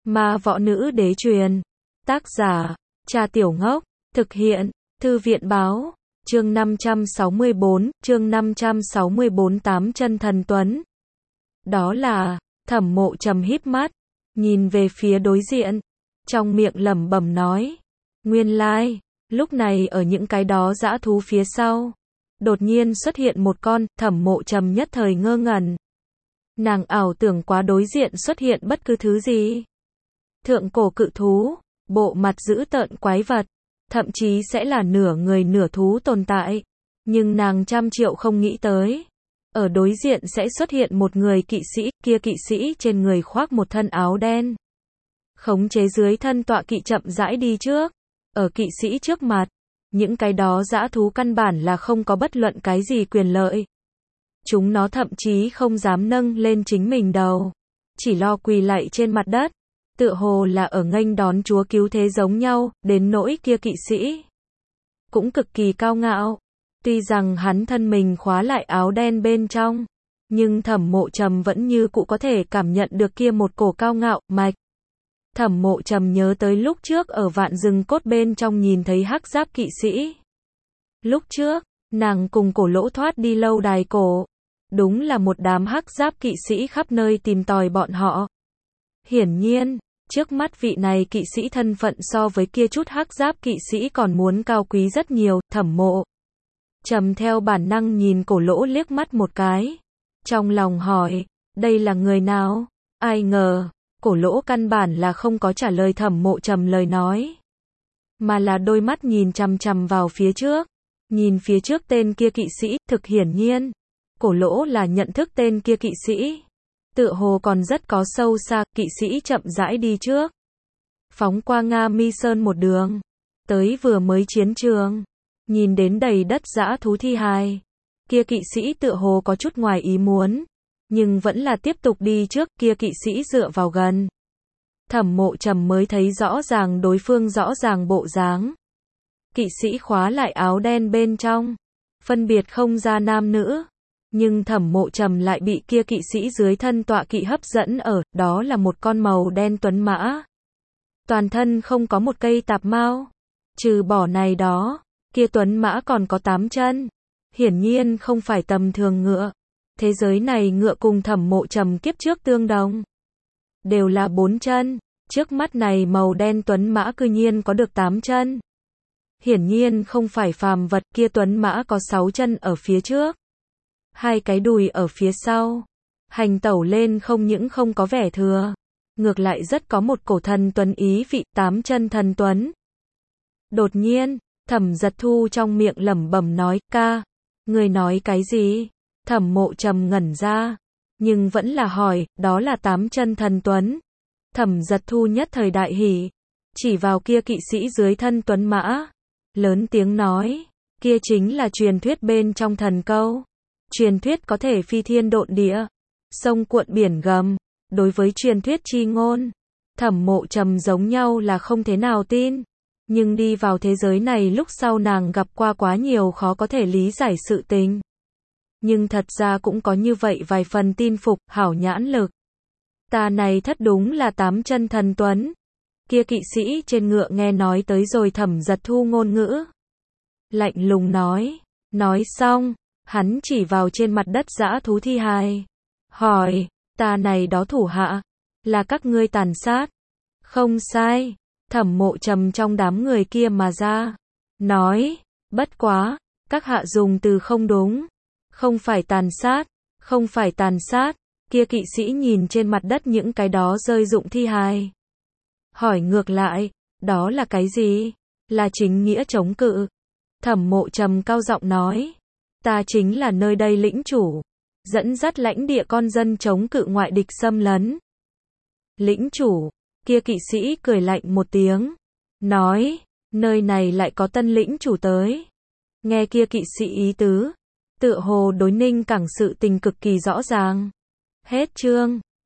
Ma võ nữ đế truyền. Tác giả, Trà Tiểu Ngốc. Thực hiện, Thư viện báo. Chương 564, Tám chân thần tuấn. Đó là, Thẩm Mộ Trầm híp mắt, nhìn về phía đối diện, trong miệng lẩm bẩm nói. Nguyên lai, lúc này ở những cái đó dã thú phía sau, đột nhiên xuất hiện một con, Thẩm Mộ Trầm nhất thời ngơ ngẩn. Nàng ảo tưởng quá đối diện xuất hiện bất cứ thứ gì. Thượng cổ cự thú, bộ mặt dữ tợn quái vật, thậm chí sẽ là nửa người nửa thú tồn tại. Nhưng nàng trăm triệu không nghĩ tới. Ở đối diện sẽ xuất hiện một người kỵ sĩ, kia kỵ sĩ trên người khoác một thân áo đen. Khống chế dưới thân tọa kỵ chậm rãi đi trước. Ở kỵ sĩ trước mặt, những cái đó dã thú căn bản là không có bất luận cái gì quyền lợi. Chúng nó thậm chí không dám nâng lên chính mình đầu, chỉ lo quỳ lạy trên mặt đất, tựa hồ là ở nghênh đón Chúa cứu thế giống nhau, đến nỗi kia kỵ sĩ cũng cực kỳ cao ngạo. Tuy rằng hắn thân mình khóa lại áo đen bên trong, nhưng Thẩm Mộ Trầm vẫn như cũ có thể cảm nhận được kia một cổ cao ngạo, mạch. Thẩm Mộ Trầm nhớ tới lúc trước ở vạn rừng cốt bên trong nhìn thấy hắc giáp kỵ sĩ. Lúc trước, nàng cùng Cổ Lỗ thoát đi lâu đài cổ. Đúng là một đám hắc giáp kỵ sĩ khắp nơi tìm tòi bọn họ. Hiển nhiên, trước mắt vị này kỵ sĩ thân phận so với kia chút hắc giáp kỵ sĩ còn muốn cao quý rất nhiều. Thẩm Mộ Trầm theo bản năng nhìn Cổ Lỗ liếc mắt một cái. Trong lòng hỏi, đây là người nào? Ai ngờ, Cổ Lỗ căn bản là không có trả lời Thẩm Mộ Trầm lời nói. Mà là đôi mắt nhìn chằm chằm vào phía trước. Nhìn phía trước tên kia kỵ sĩ, thực hiển nhiên. Cổ Lỗ là nhận thức tên kia kỵ sĩ. Tựa hồ còn rất có sâu xa, kỵ sĩ chậm rãi đi trước. Phóng qua Nga Mi Sơn một đường. Tới vừa mới chiến trường. Nhìn đến đầy đất dã thú thi hài. Kia kỵ sĩ tựa hồ có chút ngoài ý muốn. Nhưng vẫn là tiếp tục đi trước, kia kỵ sĩ dựa vào gần. Thẩm Mộ Trầm mới thấy rõ ràng đối phương rõ ràng bộ dáng. Kỵ sĩ khóa lại áo đen bên trong. Phân biệt không ra nam nữ. Nhưng Thẩm Mộ Trầm lại bị kia kỵ sĩ dưới thân tọa kỵ hấp dẫn ở, đó là một con màu đen tuấn mã. Toàn thân không có một cây tạp mao. Trừ bỏ này đó, kia tuấn mã còn có 8 chân. Hiển nhiên không phải tầm thường ngựa. Thế giới này ngựa cùng Thẩm Mộ Trầm kiếp trước tương đồng. Đều là 4 chân. Trước mắt này màu đen tuấn mã cư nhiên có được 8 chân. Hiển nhiên không phải phàm vật, kia tuấn mã có 6 chân ở phía trước. 2 cái đùi ở phía sau. Hành tẩu lên không những không có vẻ thừa. Ngược lại rất có một cổ thần tuấn ý vị, 8 chân thần tuấn. Đột nhiên, Thẩm Giật Thu trong miệng lẩm bẩm nói, ca, người nói cái gì? Thẩm Mộ Trầm ngẩn ra. Nhưng vẫn là hỏi, đó là 8 chân thần tuấn. Thẩm Giật Thu nhất thời đại hỉ. Chỉ vào kia kỵ sĩ dưới thân tuấn mã. Lớn tiếng nói, kia chính là truyền thuyết bên trong thần câu. Truyền thuyết có thể phi thiên độn địa, sông cuộn biển gầm. Đối với truyền thuyết chi ngôn, Thẩm Mộ Trầm giống nhau là không thế nào tin. Nhưng đi vào thế giới này lúc sau nàng gặp qua quá nhiều khó có thể lý giải sự tình. Nhưng thật ra cũng có như vậy vài phần tin phục, hảo nhãn lực. Ta này thất đúng là 8 chân thần tuấn. Kia kỵ sĩ trên ngựa nghe nói tới rồi Thẩm Giật Thu ngôn ngữ. Lạnh lùng nói. Nói xong, hắn chỉ vào trên mặt đất dã thú thi hài. Hỏi, ta này đó thủ hạ, là các ngươi tàn sát. Không sai. Thẩm Mộ Trầm trong đám người kia mà ra. Nói, bất quá, các hạ dùng từ không đúng. Không phải tàn sát, không phải tàn sát. Kia kỵ sĩ nhìn trên mặt đất những cái đó rơi rụng thi hài. Hỏi ngược lại, đó là cái gì? Là chính nghĩa chống cự. Thẩm Mộ Trầm cao giọng nói, ta chính là nơi đây lĩnh chủ, dẫn dắt lãnh địa con dân chống cự ngoại địch xâm lấn. Lĩnh chủ, kia kỵ sĩ cười lạnh một tiếng, nói, nơi này lại có tân lĩnh chủ tới. Nghe kia kỵ sĩ ý tứ, tựa hồ đối Ninh Cảng sự tình cực kỳ rõ ràng. Hết chương.